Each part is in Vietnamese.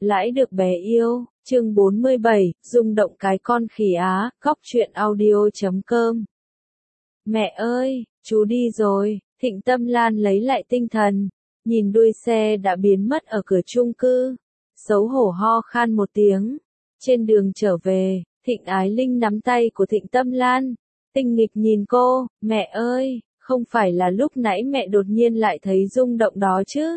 Lãi được bé yêu, chương 47, rung động cái con khỉ Á, góc truyện audio.com. Mẹ ơi, chú đi rồi, Thịnh Tâm Lan lấy lại tinh thần, nhìn đuôi xe đã biến mất ở cửa chung cư, xấu hổ ho khan một tiếng. Trên đường trở về, Thịnh Ái Linh nắm tay của Thịnh Tâm Lan, tinh nghịch nhìn cô, mẹ ơi, không phải là lúc nãy mẹ đột nhiên lại thấy rung động đó chứ?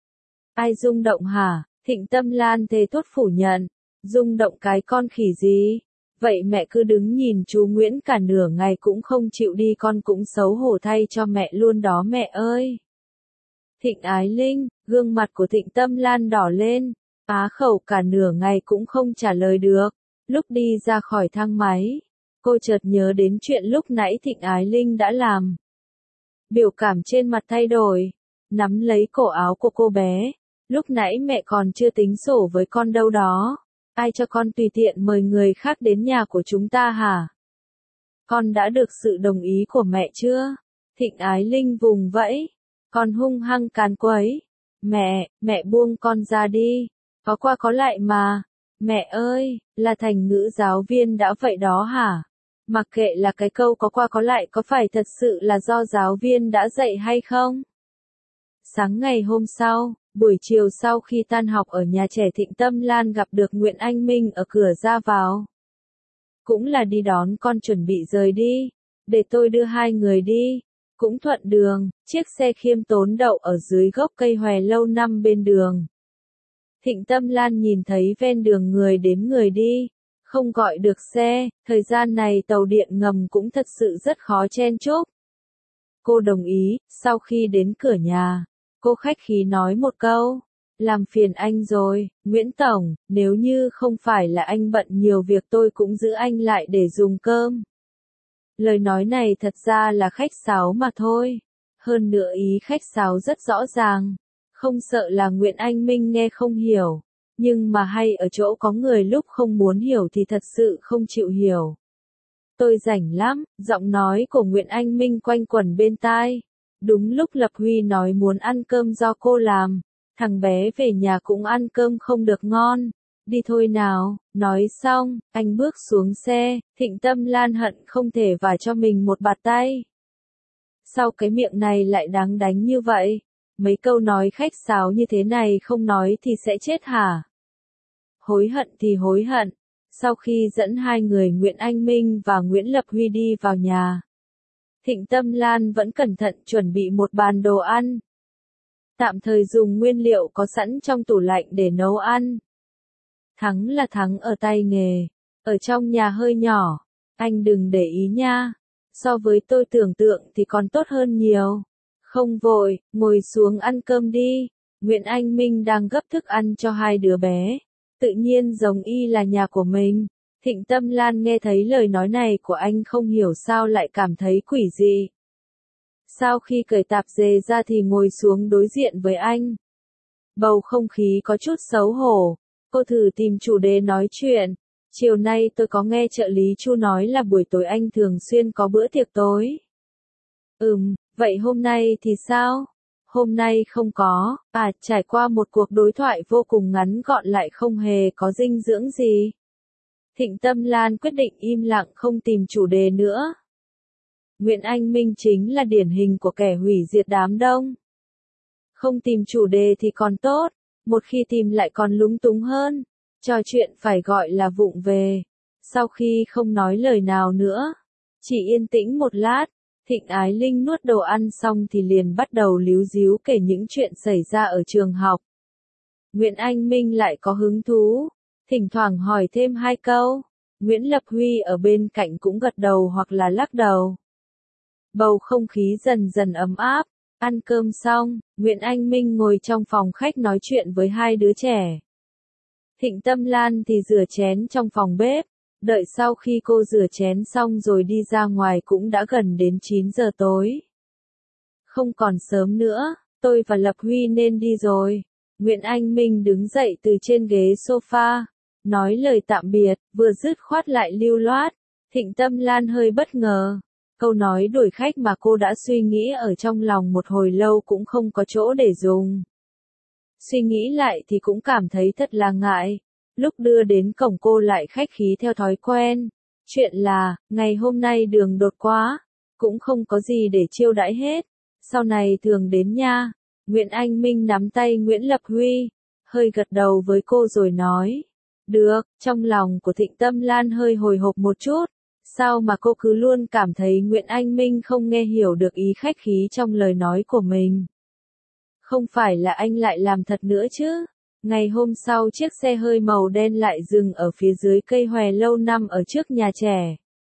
Ai rung động hả? Thịnh Tâm Lan thề thốt phủ nhận, rung động cái con khỉ gì? Vậy mẹ cứ đứng nhìn chú Nguyễn cả nửa ngày cũng không chịu đi, con cũng xấu hổ thay cho mẹ luôn đó mẹ ơi. Thịnh Ái Linh, gương mặt của Thịnh Tâm Lan đỏ lên, á khẩu cả nửa ngày cũng không trả lời được. Lúc đi ra khỏi thang máy, cô chợt nhớ đến chuyện lúc nãy Thịnh Ái Linh đã làm. Biểu cảm trên mặt thay đổi, nắm lấy cổ áo của cô bé. Lúc nãy mẹ còn chưa tính sổ với con đâu đó. Ai cho con tùy tiện mời người khác đến nhà của chúng ta hả? Con đã được sự đồng ý của mẹ chưa? Thịnh Ái Linh vùng vẫy. Con hung hăng càn quấy. Mẹ buông con ra đi. Có qua có lại mà. Mẹ ơi, là thành ngữ giáo viên đã vậy đó hả? Mặc kệ là cái câu có qua có lại có phải thật sự là do giáo viên đã dạy hay không? Sáng ngày hôm sau, buổi chiều sau khi tan học ở nhà trẻ, Thịnh Tâm Lan gặp được Nguyễn Anh Minh ở cửa ra vào. Cũng là đi đón con chuẩn bị rời đi. Để tôi đưa hai người đi. Cũng thuận đường, chiếc xe khiêm tốn đậu ở dưới gốc cây hòe lâu năm bên đường. Thịnh Tâm Lan nhìn thấy ven đường người đến người đi. Không gọi được xe, thời gian này tàu điện ngầm cũng thật sự rất khó chen chúc. Cô đồng ý, sau khi đến cửa nhà, cô khách khí nói một câu, làm phiền anh rồi, Nguyễn Tổng, nếu như không phải là anh bận nhiều việc tôi cũng giữ anh lại để dùng cơm. Lời nói này thật ra là khách sáo mà thôi, hơn nữa ý khách sáo rất rõ ràng, không sợ là Nguyễn Anh Minh nghe không hiểu, nhưng mà hay ở chỗ có người lúc không muốn hiểu thì thật sự không chịu hiểu. Tôi rảnh lắm, giọng nói của Nguyễn Anh Minh quanh quẩn bên tai. Đúng lúc Lập Huy nói muốn ăn cơm do cô làm, thằng bé về nhà cũng ăn cơm không được ngon. Đi thôi nào, nói xong, anh bước xuống xe, Thịnh Tâm Lan hận không thể vả cho mình một bạt tay. Sao cái miệng này lại đáng đánh như vậy? Mấy câu nói khách sáo như thế này không nói thì sẽ chết hả? Hối hận thì hối hận. Sau khi dẫn hai người Nguyễn Anh Minh và Nguyễn Lập Huy đi vào nhà, Thịnh Tâm Lan vẫn cẩn thận chuẩn bị một bàn đồ ăn. Tạm thời dùng nguyên liệu có sẵn trong tủ lạnh để nấu ăn. Thắng là thắng ở tay nghề, ở trong nhà hơi nhỏ, anh đừng để ý nha. So với tôi tưởng tượng thì còn tốt hơn nhiều. Không vội, ngồi xuống ăn cơm đi. Nguyễn Anh Minh đang gấp thức ăn cho hai đứa bé. Tự nhiên giống y là nhà của mình. Thịnh Tâm Lan nghe thấy lời nói này của anh không hiểu sao lại cảm thấy quỷ dị. Sau khi cởi tạp dề ra thì ngồi xuống đối diện với anh. Bầu không khí có chút xấu hổ. Cô thử tìm chủ đề nói chuyện. Chiều nay tôi có nghe trợ lý Chu nói là buổi tối anh thường xuyên có bữa tiệc tối. Vậy hôm nay thì sao? Hôm nay không có, trải qua một cuộc đối thoại vô cùng ngắn gọn lại không hề có dinh dưỡng gì. Thịnh Tâm Lan quyết định im lặng không tìm chủ đề nữa. Nguyễn Anh Minh chính là điển hình của kẻ hủy diệt đám đông. Không tìm chủ đề thì còn tốt, một khi tìm lại còn lúng túng hơn. Trò chuyện phải gọi là vụng về. Sau khi không nói lời nào nữa, chỉ yên tĩnh một lát, Thịnh Ái Linh nuốt đồ ăn xong thì liền bắt đầu líu díu kể những chuyện xảy ra ở trường học. Nguyễn Anh Minh lại có hứng thú, thỉnh thoảng hỏi thêm hai câu. Nguyễn Lập Huy ở bên cạnh cũng gật đầu hoặc là lắc đầu. Bầu không khí dần dần ấm áp. Ăn cơm xong, Nguyễn Anh Minh ngồi trong phòng khách nói chuyện với hai đứa trẻ. Thịnh Tâm Lan thì rửa chén trong phòng bếp. Đợi sau khi cô rửa chén xong rồi đi ra ngoài cũng đã gần đến 9 giờ tối. Không còn sớm nữa, tôi và Lập Huy nên đi rồi. Nguyễn Anh Minh đứng dậy từ trên ghế sofa, nói lời tạm biệt, vừa dứt khoát lại lưu loát. Thịnh Tâm Lan hơi bất ngờ. Câu nói đuổi khách mà cô đã suy nghĩ ở trong lòng một hồi lâu cũng không có chỗ để dùng. Suy nghĩ lại thì cũng cảm thấy thật là ngại. Lúc đưa đến cổng cô lại khách khí theo thói quen. Chuyện là, ngày hôm nay đường đột quá, cũng không có gì để chiêu đãi hết. Sau này thường đến nha. Nguyễn Anh Minh nắm tay Nguyễn Lập Huy, hơi gật đầu với cô rồi nói. Được, trong lòng của Thịnh Tâm Lan hơi hồi hộp một chút. Sao mà cô cứ luôn cảm thấy Nguyễn Anh Minh không nghe hiểu được ý khách khí trong lời nói của mình? Không phải là anh lại làm thật nữa chứ? Ngày hôm sau chiếc xe hơi màu đen lại dừng ở phía dưới cây hòe lâu năm ở trước nhà trẻ.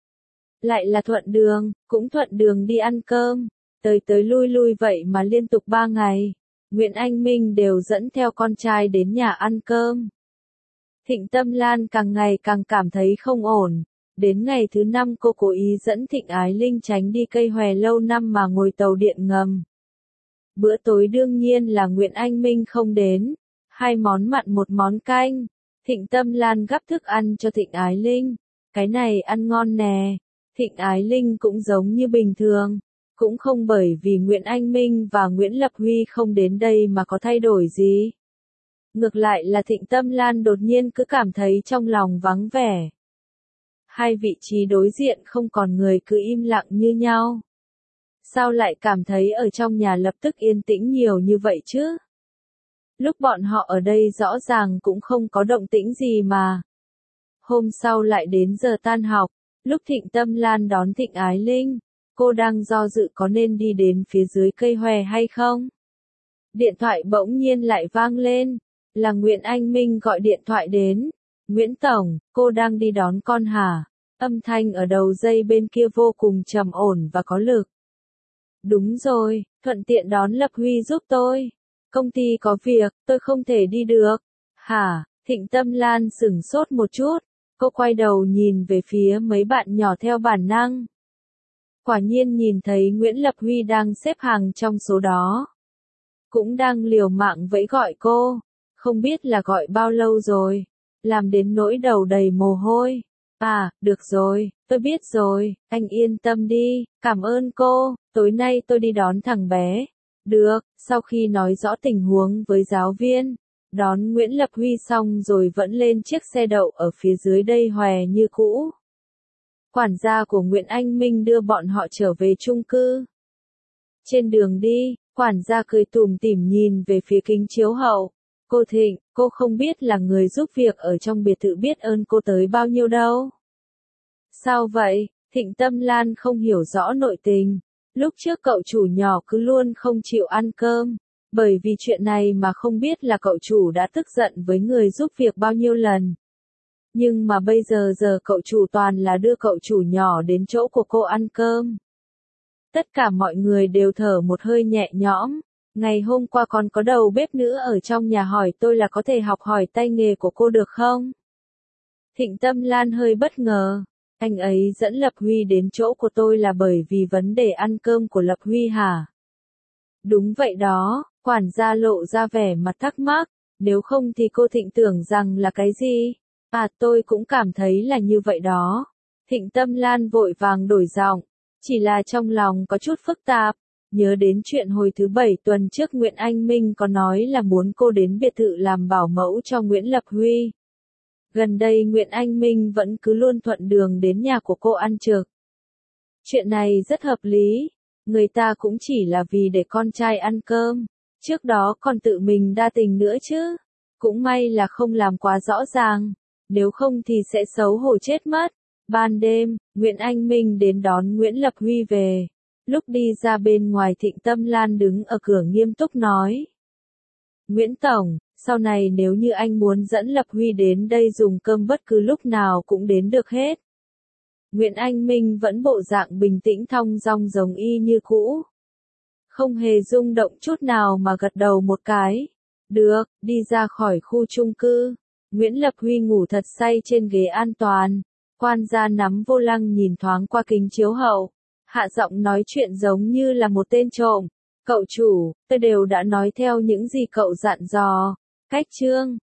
Lại là Thuận Đường, cũng Thuận Đường đi ăn cơm. Tới tới lui lui vậy mà liên tục 3 ngày. Nguyễn Anh Minh đều dẫn theo con trai đến nhà ăn cơm. Thịnh Tâm Lan càng ngày càng cảm thấy không ổn. Đến ngày thứ 5 cô cố ý dẫn Thịnh Ái Linh tránh đi cây hòe lâu năm mà ngồi tàu điện ngầm. Bữa tối đương nhiên là Nguyễn Anh Minh không đến. 2 món mặn 1 món canh. Thịnh Tâm Lan gắp thức ăn cho Thịnh Ái Linh. Cái này ăn ngon nè. Thịnh Ái Linh cũng giống như bình thường. Cũng không bởi vì Nguyễn Anh Minh và Nguyễn Lập Huy không đến đây mà có thay đổi gì. Ngược lại là Thịnh Tâm Lan đột nhiên cứ cảm thấy trong lòng vắng vẻ. Hai vị trí đối diện không còn người cứ im lặng như nhau. Sao lại cảm thấy ở trong nhà lập tức yên tĩnh nhiều như vậy chứ? Lúc bọn họ ở đây rõ ràng cũng không có động tĩnh gì mà. Hôm sau lại đến giờ tan học, lúc Thịnh Tâm Lan đón Thịnh Ái Linh, cô đang do dự có nên đi đến phía dưới cây hòe hay không. Điện thoại bỗng nhiên lại vang lên, là Nguyễn Anh Minh gọi điện thoại đến. Nguyễn Tổng, cô đang đi đón con hả? Âm thanh ở đầu dây bên kia vô cùng trầm ổn và có lực. Đúng rồi, thuận tiện đón Lập Huy giúp tôi. Công ty có việc, tôi không thể đi được. Hả? Thịnh Tâm Lan sửng sốt một chút. Cô quay đầu nhìn về phía mấy bạn nhỏ theo bản năng. Quả nhiên nhìn thấy Nguyễn Lập Huy đang xếp hàng trong số đó. Cũng đang liều mạng vẫy gọi cô. Không biết là gọi bao lâu rồi. Làm đến nỗi đầu đầy mồ hôi. À, được rồi, tôi biết rồi, anh yên tâm đi, cảm ơn cô, tối nay tôi đi đón thằng bé. Được, sau khi nói rõ tình huống với giáo viên, đón Nguyễn Lập Huy xong rồi vẫn lên chiếc xe đậu ở phía dưới đây hòe như cũ. Quản gia của Nguyễn Anh Minh đưa bọn họ trở về chung cư. Trên đường đi, quản gia cười tủm tỉm nhìn về phía kính chiếu hậu. Cô Thịnh, cô không biết là người giúp việc ở trong biệt thự biết ơn cô tới bao nhiêu đâu. Sao vậy? Thịnh Tâm Lan không hiểu rõ nội tình. Lúc trước cậu chủ nhỏ cứ luôn không chịu ăn cơm. Bởi vì chuyện này mà không biết là cậu chủ đã tức giận với người giúp việc bao nhiêu lần. Nhưng mà bây giờ cậu chủ toàn là đưa cậu chủ nhỏ đến chỗ của cô ăn cơm. Tất cả mọi người đều thở một hơi nhẹ nhõm. Ngày hôm qua còn có đầu bếp nữ ở trong nhà hỏi tôi là có thể học hỏi tay nghề của cô được không? Thịnh Tâm Lan hơi bất ngờ. Anh ấy dẫn Lập Huy đến chỗ của tôi là bởi vì vấn đề ăn cơm của Lập Huy hả? Đúng vậy đó, quản gia lộ ra vẻ mặt thắc mắc. Nếu không thì cô Thịnh tưởng rằng là cái gì? À, tôi cũng cảm thấy là như vậy đó. Thịnh Tâm Lan vội vàng đổi giọng. Chỉ là trong lòng có chút phức tạp. Nhớ đến chuyện hồi thứ 7 tuần trước Nguyễn Anh Minh có nói là muốn cô đến biệt thự làm bảo mẫu cho Nguyễn Lập Huy. Gần đây Nguyễn Anh Minh vẫn cứ luôn thuận đường đến nhà của cô ăn trực. Chuyện này rất hợp lý. Người ta cũng chỉ là vì để con trai ăn cơm. Trước đó còn tự mình đa tình nữa chứ. Cũng may là không làm quá rõ ràng. Nếu không thì sẽ xấu hổ chết mất. Ban đêm, Nguyễn Anh Minh đến đón Nguyễn Lập Huy về. Lúc đi ra bên ngoài Thịnh Tâm Lan đứng ở cửa nghiêm túc nói. Nguyễn Tổng, sau này nếu như anh muốn dẫn Lập Huy đến đây dùng cơm bất cứ lúc nào cũng đến được hết. Nguyễn Anh Minh vẫn bộ dạng bình tĩnh thong dong giống y như cũ. Không hề rung động chút nào mà gật đầu một cái. Được, đi ra khỏi khu chung cư. Nguyễn Lập Huy ngủ thật say trên ghế an toàn. Quan gia nắm vô lăng nhìn thoáng qua kính chiếu hậu. Hạ giọng nói chuyện giống như là một tên trộm. Cậu chủ, tôi đều đã nói theo những gì cậu dặn dò. Cách chương.